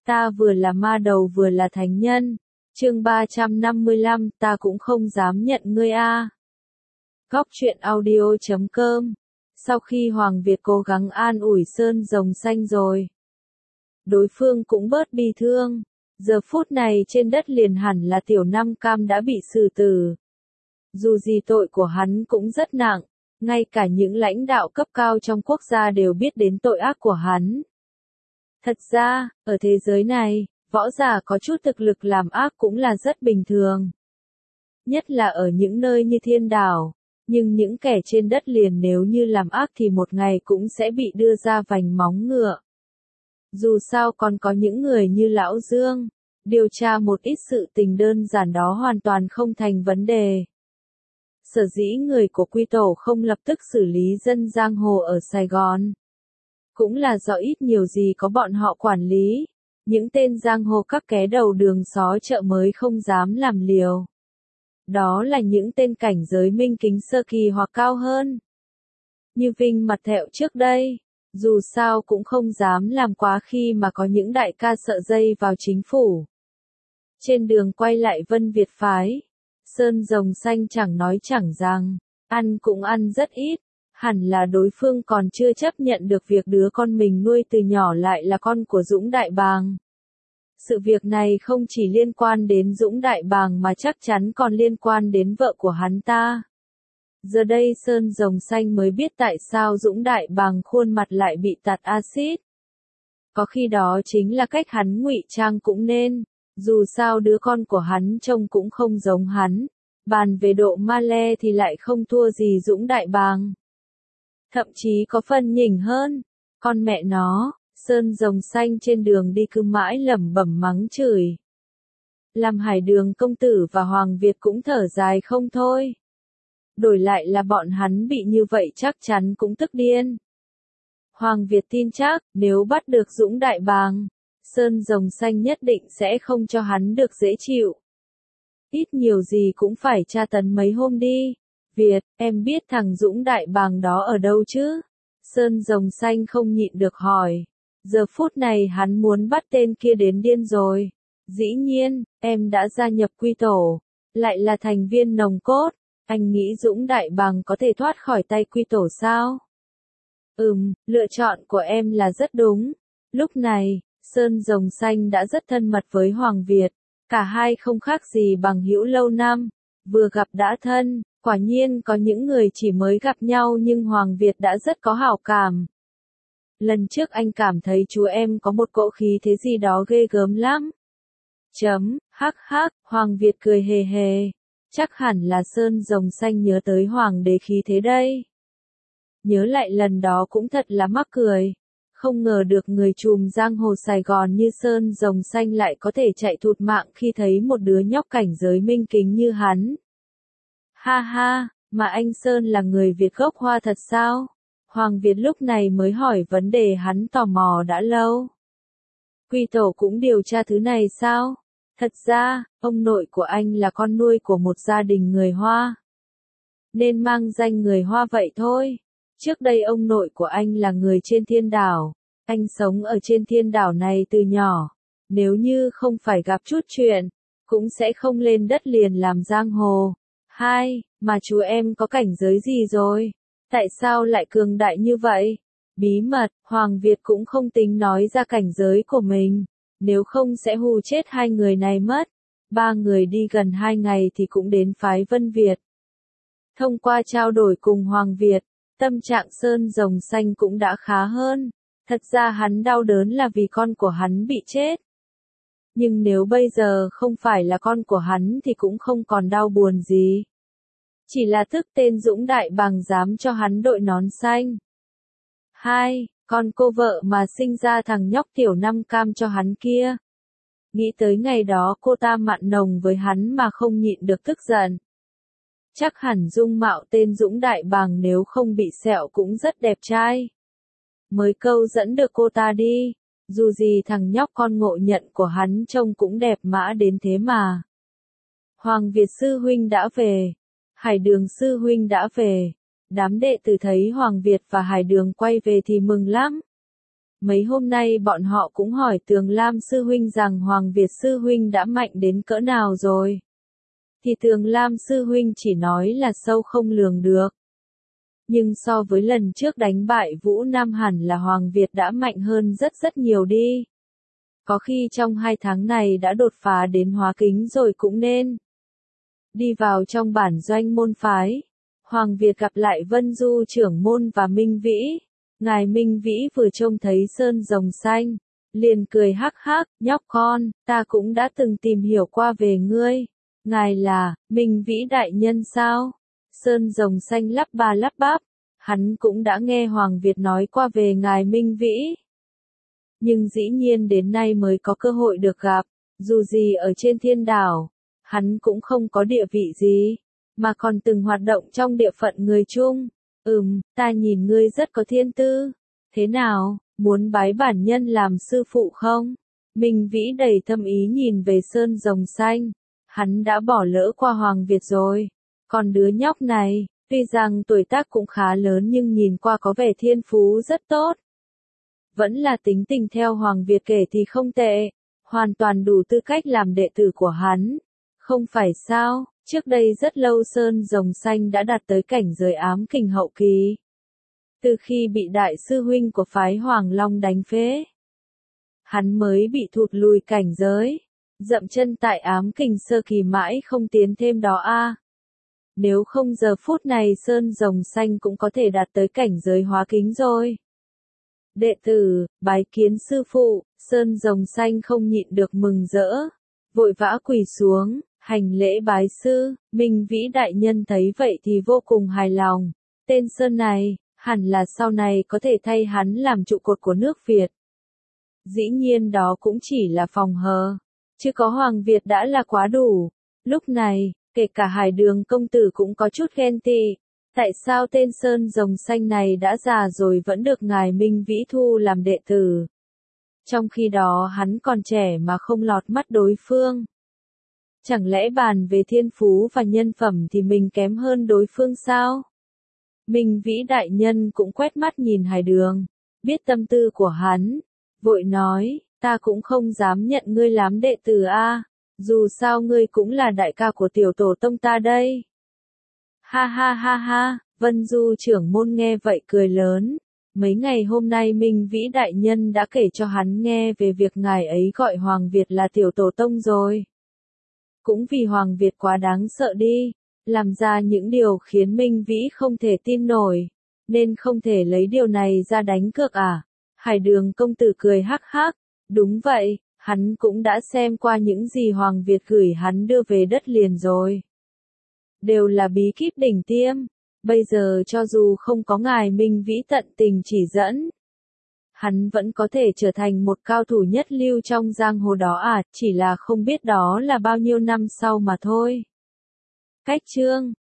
Ta vừa là ma đầu vừa là thánh nhân. Chương 355, ta cũng không dám nhận ngươi a. Góc truyện audio.com. Sau khi Hoàng Việt cố gắng an ủi Sơn Rồng Xanh rồi, đối phương cũng bớt bi thương. Giờ phút này trên đất liền hẳn là Tiểu Nam Cam đã bị xử tử. Dù gì tội của hắn cũng rất nặng, ngay cả những lãnh đạo cấp cao trong quốc gia đều biết đến tội ác của hắn. Thật ra, ở thế giới này, võ giả có chút thực lực làm ác cũng là rất bình thường. Nhất là ở những nơi như Thiên Đảo, nhưng những kẻ trên đất liền nếu như làm ác thì một ngày cũng sẽ bị đưa ra vành móng ngựa. Dù sao còn có những người như Lão Dương, điều tra một ít sự tình đơn giản đó hoàn toàn không thành vấn đề. Sở dĩ người của Quy Tổ không lập tức xử lý dân giang hồ ở Sài Gòn, cũng là do ít nhiều gì có bọn họ quản lý, những tên giang hồ các ké đầu đường xó chợ mới không dám làm liều. Đó là những tên cảnh giới minh kính sơ kỳ hoặc cao hơn. Như Vinh Mặt Thẹo trước đây, dù sao cũng không dám làm quá khi mà có những đại ca sợ dây vào chính phủ. Trên đường quay lại Vân Việt phái, Sơn Rồng Xanh chẳng nói chẳng rằng, ăn cũng ăn rất ít, hẳn là đối phương còn chưa chấp nhận được việc đứa con mình nuôi từ nhỏ lại là con của Dũng Đại Bàng. Sự việc này không chỉ liên quan đến Dũng Đại Bàng mà chắc chắn còn liên quan đến vợ của hắn ta. Giờ đây Sơn Rồng Xanh mới biết tại sao Dũng Đại Bàng khuôn mặt lại bị tạt axit. Có khi đó chính là cách hắn ngụy trang cũng nên, dù sao đứa con của hắn trông cũng không giống hắn, bàn về độ ma le thì lại không thua gì Dũng Đại Bàng. Thậm chí có phần nhỉnh hơn, con mẹ nó. Sơn Rồng Xanh trên đường đi cứ mãi lẩm bẩm mắng chửi. Làm Hải Đường công tử và Hoàng Việt cũng thở dài không thôi. Đổi lại là bọn hắn bị như vậy chắc chắn cũng tức điên. Hoàng Việt tin chắc, nếu bắt được Dũng Đại Bàng, Sơn Rồng Xanh nhất định sẽ không cho hắn được dễ chịu. Ít nhiều gì cũng phải tra tấn mấy hôm đi. Việt, em biết thằng Dũng Đại Bàng đó ở đâu chứ? Sơn Rồng Xanh không nhịn được hỏi. Giờ phút này hắn muốn bắt tên kia đến điên rồi. Dĩ nhiên, em đã gia nhập Quy Tổ, lại là thành viên nòng cốt. Anh nghĩ Dũng Đại Bàng có thể thoát khỏi tay Quy Tổ sao? Lựa chọn của em là rất đúng. Lúc này, Sơn Rồng Xanh đã rất thân mật với Hoàng Việt. Cả hai không khác gì bằng hữu lâu năm. Vừa gặp đã thân, quả nhiên có những người chỉ mới gặp nhau nhưng Hoàng Việt đã rất có hảo cảm. Lần trước anh cảm thấy chú em có một cỗ khí thế gì đó ghê gớm lắm. Hắc hắc, Hoàng Việt cười hề hề. Chắc hẳn là Sơn Rồng Xanh nhớ tới Hoàng đế khí thế đây. Nhớ lại lần đó cũng thật là mắc cười. Không ngờ được người trùm giang hồ Sài Gòn như Sơn Rồng Xanh lại có thể chạy thụt mạng khi thấy một đứa nhóc cảnh giới minh kính như hắn. Ha ha, mà anh Sơn là người Việt gốc Hoa thật sao? Hoàng Việt lúc này mới hỏi vấn đề hắn tò mò đã lâu. Quy Tổ cũng điều tra thứ này sao? Thật ra, ông nội của anh là con nuôi của một gia đình người Hoa. Nên mang danh người Hoa vậy thôi. Trước đây ông nội của anh là người trên Thiên Đảo. Anh sống ở trên Thiên Đảo này từ nhỏ. Nếu như không phải gặp chút chuyện, cũng sẽ không lên đất liền làm giang hồ. Mà chú em có cảnh giới gì rồi? Tại sao lại cường đại như vậy? Bí mật, Hoàng Việt cũng không tính nói ra cảnh giới của mình. Nếu không sẽ hù chết hai người này mất. Ba người đi gần 2 ngày thì cũng đến phái Vân Việt. Thông qua trao đổi cùng Hoàng Việt, tâm trạng Sơn Rồng Xanh cũng đã khá hơn. Thật ra hắn đau đớn là vì con của hắn bị chết. Nhưng nếu bây giờ không phải là con của hắn thì cũng không còn đau buồn gì. Chỉ là tức tên Dũng Đại Bàng dám cho hắn đội nón xanh. Con cô vợ mà sinh ra thằng nhóc Tiểu Nam Cam cho hắn kia. Nghĩ tới ngày đó cô ta mặn nồng với hắn mà không nhịn được tức giận. Chắc hẳn dung mạo tên Dũng Đại Bàng nếu không bị sẹo cũng rất đẹp trai. Mới câu dẫn được cô ta đi. Dù gì thằng nhóc con ngộ nhận của hắn trông cũng đẹp mã đến thế mà. Hoàng Việt sư huynh đã về. Hải Đường sư huynh đã về. Đám đệ tử thấy Hoàng Việt và Hải Đường quay về thì mừng lắm. Mấy hôm nay bọn họ cũng hỏi Tường Lam sư huynh rằng Hoàng Việt sư huynh đã mạnh đến cỡ nào rồi. Thì Tường Lam sư huynh chỉ nói là sâu không lường được. Nhưng so với lần trước đánh bại Vũ Nam hẳn là Hoàng Việt đã mạnh hơn rất rất nhiều đi. Có khi trong 2 tháng này đã đột phá đến hóa kính rồi cũng nên. Đi vào trong bản doanh môn phái, Hoàng Việt gặp lại Vân Du trưởng môn và Minh Vĩ. Ngài Minh Vĩ vừa trông thấy sơn rồng xanh, liền cười hắc hắc, nhóc con, ta cũng đã từng tìm hiểu qua về ngươi. Ngài là, Minh Vĩ đại nhân sao? Sơn rồng xanh lắp ba lắp bắp, hắn cũng đã nghe Hoàng Việt nói qua về ngài Minh Vĩ. Nhưng dĩ nhiên đến nay mới có cơ hội được gặp, dù gì ở trên thiên đảo, hắn cũng không có địa vị gì, mà còn từng hoạt động trong địa phận người Trung. Ta nhìn ngươi rất có thiên tư. Thế nào, muốn bái bản nhân làm sư phụ không? Minh Vĩ đầy thâm ý nhìn về sơn rồng xanh. Hắn đã bỏ lỡ qua Hoàng Việt rồi. Còn đứa nhóc này, tuy rằng tuổi tác cũng khá lớn nhưng nhìn qua có vẻ thiên phú rất tốt. Vẫn là tính tình theo Hoàng Việt kể thì không tệ. Hoàn toàn đủ tư cách làm đệ tử của hắn. Không phải sao? Trước đây rất lâu sơn rồng xanh đã đạt tới cảnh giới ám kình hậu kỳ. Từ khi bị đại sư huynh của phái Hoàng Long đánh phế, hắn mới bị thụt lùi cảnh giới, dậm chân tại ám kình sơ kỳ mãi không tiến thêm đó a. Nếu không giờ phút này sơn rồng xanh cũng có thể đạt tới cảnh giới hóa kính rồi. Đệ tử, bái kiến sư phụ, sơn rồng xanh không nhịn được mừng rỡ, vội vã quỳ xuống. Hành lễ bái sư, Minh Vĩ đại nhân thấy vậy thì vô cùng hài lòng. Tên Sơn này, hẳn là sau này có thể thay hắn làm trụ cột của nước Việt. Dĩ nhiên đó cũng chỉ là phòng hờ, chứ có Hoàng Việt đã là quá đủ. Lúc này, kể cả Hải Đường công tử cũng có chút ghen tị. Tại sao tên Sơn rồng xanh này đã già rồi vẫn được ngài Minh Vĩ thu làm đệ tử? Trong khi đó hắn còn trẻ mà không lọt mắt đối phương. Chẳng lẽ bàn về thiên phú và nhân phẩm thì mình kém hơn đối phương sao? Minh Vĩ đại nhân cũng quét mắt nhìn Hải Đường, biết tâm tư của hắn, vội nói, ta cũng không dám nhận ngươi làm đệ tử a, dù sao ngươi cũng là đại ca của tiểu tổ tông ta đây. Ha ha ha ha, Vân Du trưởng môn nghe vậy cười lớn. Mấy ngày hôm nay Minh Vĩ đại nhân đã kể cho hắn nghe về việc ngài ấy gọi Hoàng Việt là tiểu tổ tông rồi. Cũng vì Hoàng Việt quá đáng sợ đi, làm ra những điều khiến Minh Vĩ không thể tin nổi, nên không thể lấy điều này ra đánh cược à? Hải Đường công tử cười hắc hắc, đúng vậy, hắn cũng đã xem qua những gì Hoàng Việt gửi hắn đưa về đất liền rồi. Đều là bí kíp đỉnh tiêm, bây giờ cho dù không có ngài Minh Vĩ tận tình chỉ dẫn, hắn vẫn có thể trở thành một cao thủ nhất lưu trong giang hồ đó à, chỉ là không biết đó là bao nhiêu năm sau mà thôi. Cách chương